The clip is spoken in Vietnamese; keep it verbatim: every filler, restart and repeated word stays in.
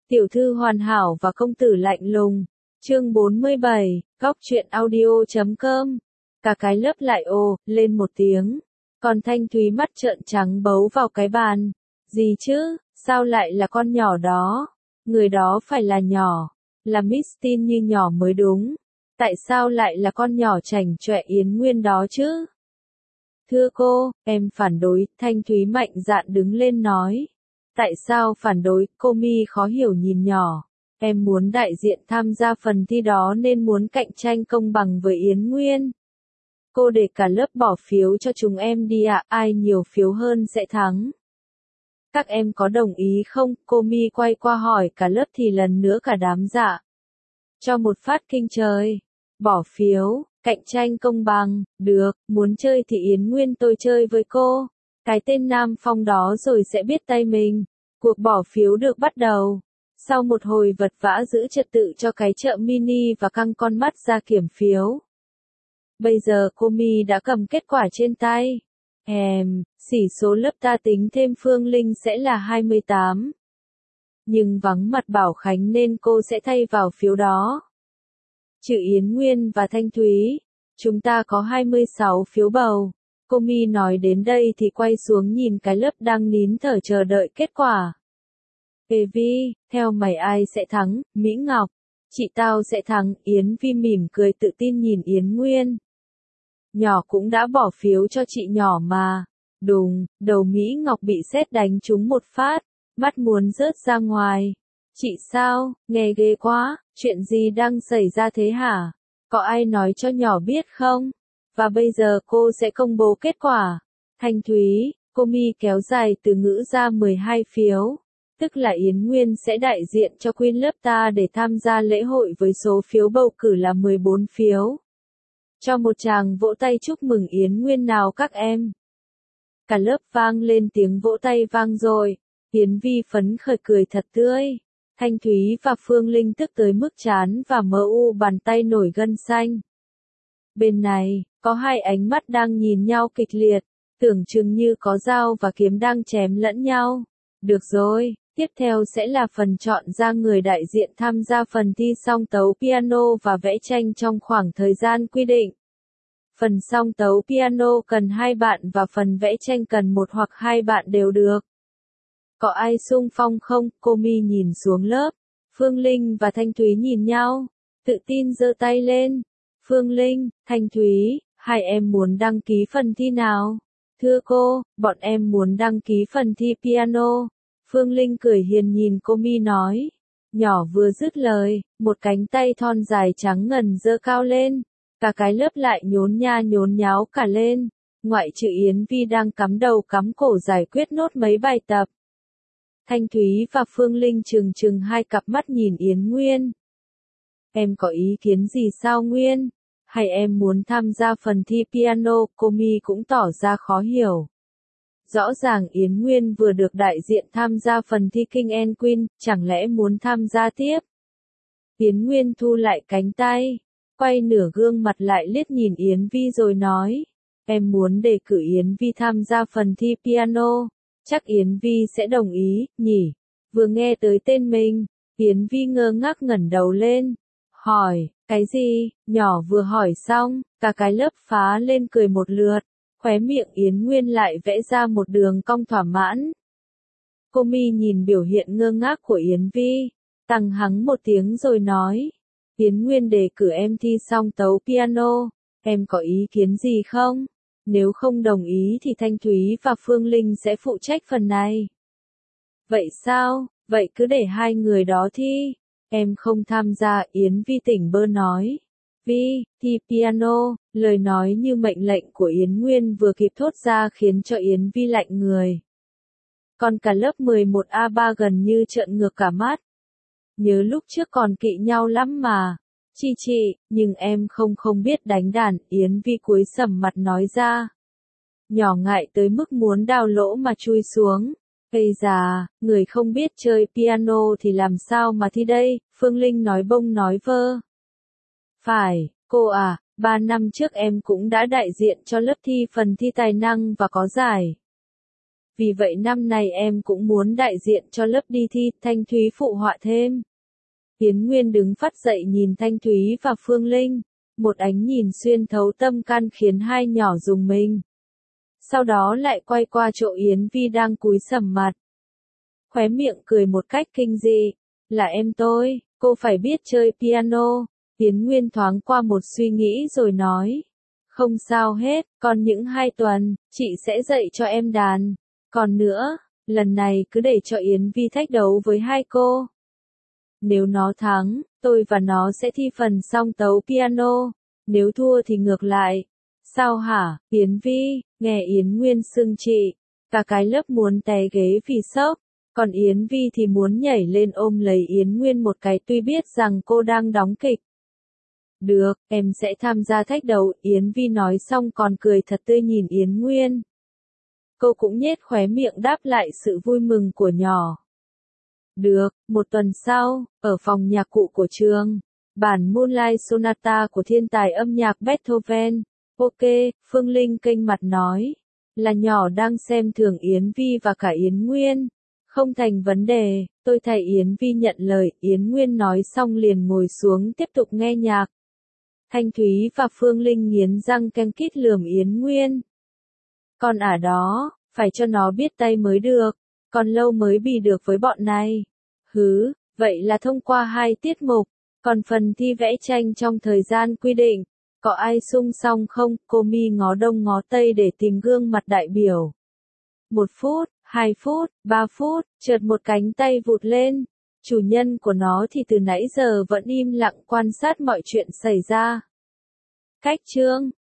Tiểu thư hoàn hảo và công tử lạnh lùng. Chương bốn mươi bảy, góc truyện audio chấm com. Cả cái lớp lại ồ lên một tiếng. Còn Thanh Thúy mắt trợn trắng bấu vào cái bàn. Gì chứ, sao lại là con nhỏ đó? Người đó phải là nhỏ, là Miss Teen như nhỏ mới đúng. Tại sao lại là con nhỏ chảnh chọe Yến Nguyên đó chứ? Thưa cô, em phản đối, Thanh Thúy mạnh dạn đứng lên nói. Tại sao phản đối, cô Mi khó hiểu nhìn nhỏ. Em muốn đại diện tham gia phần thi đó nên muốn cạnh tranh công bằng với Yến Nguyên. Cô để cả lớp bỏ phiếu cho chúng em đi ạ, ai nhiều phiếu hơn sẽ thắng. Các em có đồng ý không? Cô Mi quay qua hỏi cả lớp thì lần nữa cả đám dạ. Cho một phát kinh trời. Bỏ phiếu, cạnh tranh công bằng, được, muốn chơi thì Yến Nguyên tôi chơi với cô. Cái tên Nam Phong đó rồi sẽ biết tay mình. Cuộc bỏ phiếu được bắt đầu. Sau một hồi vật vã giữ trật tự cho cái chợ mini và căng con mắt ra kiểm phiếu. Bây giờ cô Mi đã cầm kết quả trên tay. Èm, xỉ số lớp ta tính thêm Phương Linh sẽ là hai mươi tám. Nhưng vắng mặt Bảo Khánh nên cô sẽ thay vào phiếu đó. Trừ Yến Nguyên và Thanh Thúy, chúng ta có hai mươi sáu phiếu bầu. Cô Mi nói đến đây thì quay xuống nhìn cái lớp đang nín thở chờ đợi kết quả. Ê Vi, theo mày ai sẽ thắng? Mỹ Ngọc. Chị tao sẽ thắng. Yến Vi mỉm cười tự tin nhìn Yến Nguyên. Nhỏ cũng đã bỏ phiếu cho chị nhỏ mà. Đùng, đầu Mỹ Ngọc bị sét đánh trúng một phát, mắt muốn rớt ra ngoài. Chị sao, nghe ghê quá, chuyện gì đang xảy ra thế hả? Có ai nói cho nhỏ biết không? Và bây giờ cô sẽ công bố kết quả. Thanh Thúy, cô Mi kéo dài từ ngữ ra mười hai phiếu. Tức là Yến Nguyên sẽ đại diện cho Queen lớp ta để tham gia lễ hội với số phiếu bầu cử là mười bốn phiếu. Cho một tràng vỗ tay chúc mừng Yến Nguyên nào các em. Cả lớp vang lên tiếng vỗ tay vang rồi. Yến Vi phấn khởi cười thật tươi. Thanh Thúy và Phương Linh tức tới mức chán và mơ u bàn tay nổi gân xanh. Bên này, có hai ánh mắt đang nhìn nhau kịch liệt, tưởng chừng như có dao và kiếm đang chém lẫn nhau. Được rồi, tiếp theo sẽ là phần chọn ra người đại diện tham gia phần thi song tấu piano và vẽ tranh trong khoảng thời gian quy định. Phần song tấu piano cần hai bạn và phần vẽ tranh cần một hoặc hai bạn đều được. Có ai xung phong không? Cô Mi nhìn xuống lớp. Phương Linh và Thanh Thúy nhìn nhau, tự tin giơ tay lên. Phương Linh, Thanh Thúy, hai em muốn đăng ký phần thi nào? Thưa cô, bọn em muốn đăng ký phần thi piano. Phương Linh cười hiền nhìn cô Mi nói. Nhỏ vừa dứt lời, một cánh tay thon dài trắng ngần giơ cao lên. Cả cái lớp lại nhốn nha nhốn nháo cả lên. Ngoại trừ Yến Vi đang cắm đầu cắm cổ giải quyết nốt mấy bài tập. Thanh Thúy và Phương Linh trừng trừng hai cặp mắt nhìn Yến Nguyên. Em có ý kiến gì sao Nguyên? Hay em muốn tham gia phần thi piano? Cô Mi cũng tỏ ra khó hiểu. Rõ ràng Yến Nguyên vừa được đại diện tham gia phần thi King and Queen, chẳng lẽ muốn tham gia tiếp? Yến Nguyên thu lại cánh tay, quay nửa gương mặt lại liếc nhìn Yến Vi rồi nói. Em muốn đề cử Yến Vi tham gia phần thi piano. Chắc Yến Vi sẽ đồng ý, nhỉ? Vừa nghe tới tên mình, Yến Vi ngơ ngác ngẩng đầu lên. Hỏi, cái gì? Nhỏ vừa hỏi xong, cả cái lớp phá lên cười một lượt. Khóe miệng Yến Nguyên lại vẽ ra một đường cong thỏa mãn. Cô Mi nhìn biểu hiện ngơ ngác của Yến Vi, tăng hắng một tiếng rồi nói. Yến Nguyên đề cử em thi song tấu piano, em có ý kiến gì không? Nếu không đồng ý thì Thanh Thúy và Phương Linh sẽ phụ trách phần này. Vậy sao? Vậy cứ để hai người đó thi. Em không tham gia, Yến Vi tỉnh bơ nói. Vi, thi piano, lời nói như mệnh lệnh của Yến Nguyên vừa kịp thốt ra khiến cho Yến Vi lạnh người. Còn cả lớp mười một A ba gần như trợn ngược cả mắt. Nhớ lúc trước còn kỵ nhau lắm mà. Chị chị, nhưng em không không biết đánh đàn, Yến Vi cúi sầm mặt nói ra. Nhỏ ngại tới mức muốn đào lỗ mà chui xuống. Ây già, người không biết chơi piano thì làm sao mà thi đây, Phương Linh nói bông nói vơ. Phải, cô à, ba năm trước em cũng đã đại diện cho lớp thi phần thi tài năng và có giải. vì vậy năm nay em cũng muốn đại diện cho lớp đi thi, Thanh Thúy phụ họa thêm. Yến Nguyên đứng phắt dậy nhìn Thanh Thúy và Phương Linh, một ánh nhìn xuyên thấu tâm can khiến hai nhỏ rùng mình. Sau đó lại quay qua chỗ Yến Vi đang cúi sầm mặt. Khóe miệng cười một cách kinh dị, là em tôi, cô phải biết chơi piano. Yến Nguyên thoáng qua một suy nghĩ rồi nói, không sao hết, còn những hai tuần, chị sẽ dạy cho em đàn. Còn nữa, lần này cứ để cho Yến Vi thách đấu với hai cô. Nếu nó thắng, tôi và nó sẽ thi phần song tấu piano, nếu thua thì ngược lại. Sao hả, Yến Vi, nghe Yến Nguyên xưng chị, cả cái lớp muốn té ghế vì sốc, còn Yến Vi thì muốn nhảy lên ôm lấy Yến Nguyên một cái tuy biết rằng cô đang đóng kịch. Được, em sẽ tham gia thách đấu, Yến Vi nói xong còn cười thật tươi nhìn Yến Nguyên. Cô cũng nhếch khóe miệng đáp lại sự vui mừng của nhỏ. Được, một tuần sau, ở phòng nhạc cụ của trường, bản Moonlight Sonata của thiên tài âm nhạc Beethoven. Ok, Phương Linh kênh mặt nói, là nhỏ đang xem thường Yến Vi và cả Yến Nguyên. Không thành vấn đề, tôi thay Yến Vi nhận lời, Yến Nguyên nói xong liền ngồi xuống tiếp tục nghe nhạc. Thanh Thúy và Phương Linh nghiến răng ken kít lườm Yến Nguyên. Còn ở đó, phải cho nó biết tay mới được, còn lâu mới bì được với bọn này. Hứ, vậy là thông qua hai tiết mục, còn phần thi vẽ tranh trong thời gian quy định. Có ai sung xong không? Cô Mi ngó đông ngó tây để tìm gương mặt đại biểu. Một phút, hai phút, ba phút, chợt một cánh tay vụt lên. Chủ nhân của nó thì từ nãy giờ vẫn im lặng quan sát mọi chuyện xảy ra. Cách chương